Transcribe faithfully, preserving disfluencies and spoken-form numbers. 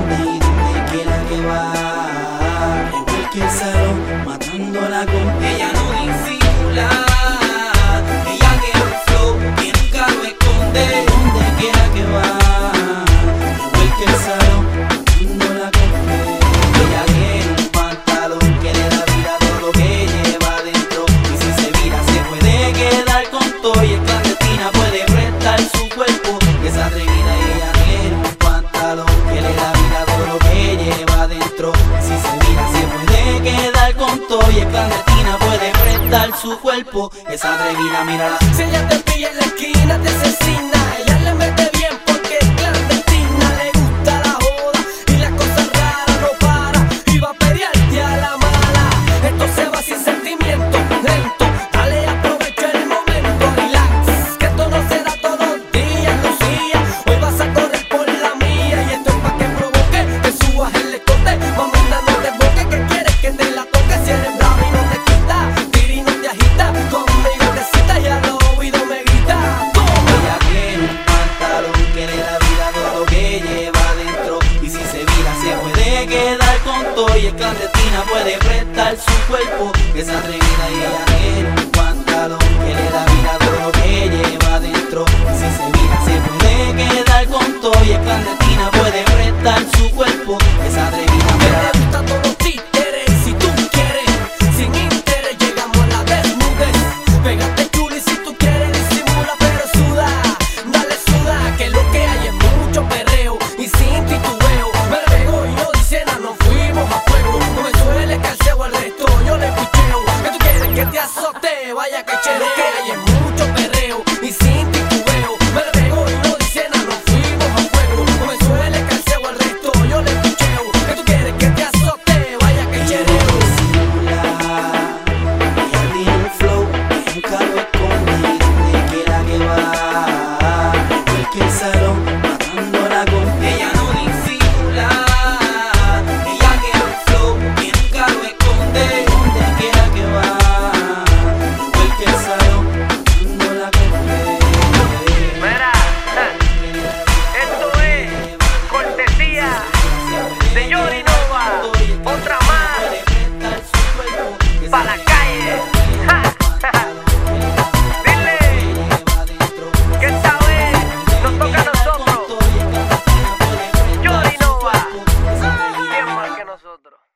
esconde y donde quiera que va. En cualquier salón, matándola con ella no disimula. Ella tiene un flow que nunca lo esconde. Donde quiera que va, en cualquier salón, matándola con ella. Ella tiene un pantalón que le da vida a todo lo que lleva adentro. Y si se vira se puede quedar con todo. Y es clandestina, puede prestar su cuerpo. Es atrevida, ella tiene un pantalón que le da vida a todo lo que lleva adentro. Y si se vira se puede quedar con todo. Y es clandestina, puede prestar su cuerpo. Es atrevida, mírala. Si ella te pilla en la esquina, te asesina. Ella le mete bien porque es clandestina. Le gusta la joda y las cosas raras, no para y va a pelearte a la mala. Esto se va sin sentimiento, lento. Dale, aprovecha el momento, relax, que esto no será todos los días, Lucía. Hoy vas a correr por la mía. Y esto es pa' que provoque, que subas el escote. Mamita, no te boque, que quieres que te la toque. Si eres brava y no te quita, tira y no te agita. Conmigo te cita y al oído me grita. Toma. Ella tiene un pantalón que le da vida a todo lo que lleva adentro. Y si se vira se puede quedar con todo. Y es clandestina, puede prestar su cuerpo. Es atrevida y ella tiene un pantalón que le da vida a todo lo que lleva adentro. Y si se vira se puede quedar con todo. Y es clandestina, puede prestar su cuerpo. Es atrevida, Que mírala. te gustan todos los títeres. Si tú quieres, sin interés llegamos a la desnudez. Pégate chuli si tú quieres, disimula pero suda. Dale suda, que lo que hay es mucho perreo y sin titubeo. Me pego y no dice nada, nos fuimos a fuego. No me suele calceo al resto, yo le picheo. Que tú quieres que te azote, vaya que che. Lo que hay es mucho perreo y sin titubeo. Me pego y no dice nada, nos fuimos a fuego. No me suele calceo al resto, yo le picheo. Que tú quieres que te azote, vaya que chereo. Ella tiene un flow que nunca lo esconde y donde quiera que va. En cualquier salón, matándola con ella no disimula. Ella tiene un flow que nunca lo esconde. Donde quiera que va, en cualquier salón, matándola con ella. Mira, esto es cortesía de Yori Nova, otra más pa' la calle. Ja, ja, ja. Dile que esta vez nos toca a nosotros. Yori Nova, bien más que nosotros.